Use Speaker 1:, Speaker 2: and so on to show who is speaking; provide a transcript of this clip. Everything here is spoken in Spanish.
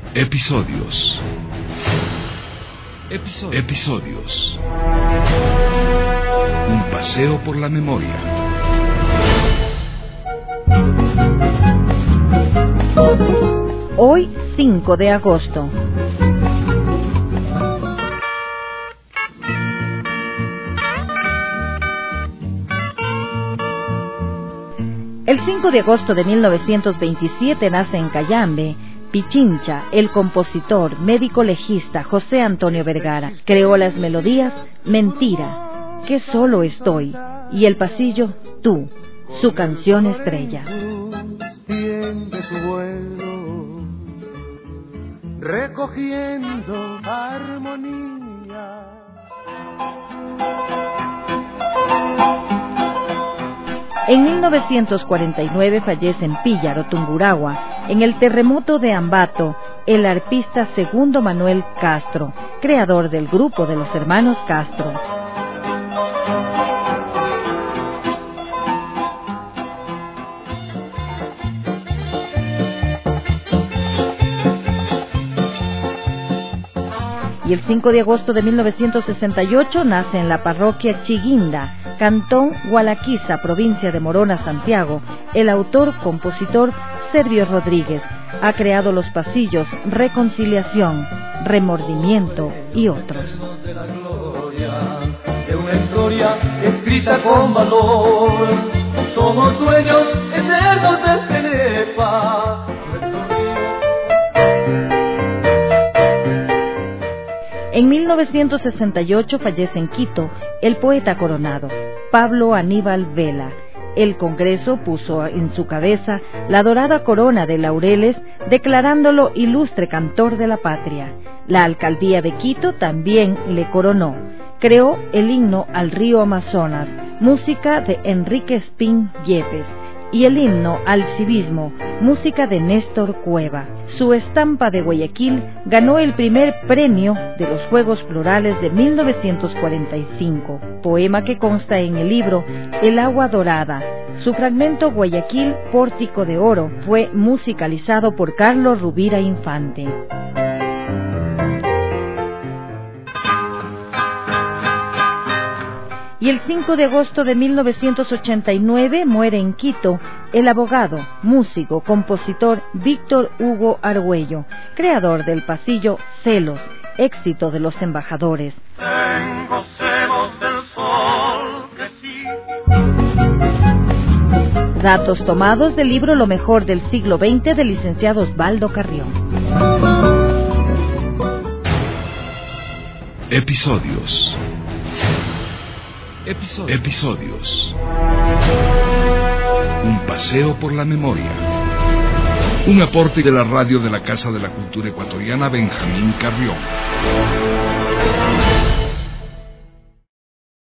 Speaker 1: Episodios. Un paseo por la memoria.
Speaker 2: Hoy, 5 de agosto. El 5 de agosto de 1927 nace en Cayambe, Pichincha, el compositor, médico legista José Antonio Vergara. Creó las melodías Mentira, Que solo estoy, y El pasillo Tú, su canción estrella.
Speaker 3: Recogiendo armonía.
Speaker 2: En 1949 fallece en Píllaro, Tungurahua, en el terremoto de Ambato, el arpista Segundo Manuel Castro, creador del grupo de los hermanos Castro. Y el 5 de agosto de 1968 nace en la parroquia Chiguinda, Cantón Gualaquiza, provincia de Morona, Santiago, el autor-compositor Servio Rodríguez. Ha creado Los pasillos, Reconciliación, Remordimiento y otros.
Speaker 3: De una historia escrita con valor, somos dueños eternos de Penepa.
Speaker 2: En 1968 fallece en Quito el poeta coronado, Pablo Aníbal Vela. El Congreso puso en su cabeza la dorada corona de laureles, declarándolo ilustre cantor de la patria. La alcaldía de Quito también le coronó. Creó el himno al río Amazonas, música de Enrique Espín Yepes, y el himno al civismo, música de Néstor Cueva. Su estampa de Guayaquil ganó el primer premio de los Juegos Florales de 1945, poema que consta en el libro El agua dorada. Su fragmento Guayaquil, Pórtico de Oro, fue musicalizado por Carlos Rubira Infante. Y el 5 de agosto de 1989 muere en Quito el abogado, músico, compositor Víctor Hugo Argüello, creador del pasillo Celos, éxito de Los Embajadores.
Speaker 3: Tengo celos del sol que sí.
Speaker 2: Datos tomados del libro Lo mejor del siglo XX del licenciado Osvaldo Carrión.
Speaker 1: Episodios. Un paseo por la memoria. Un aporte de la radio de la Casa de la Cultura Ecuatoriana Benjamín Carrión.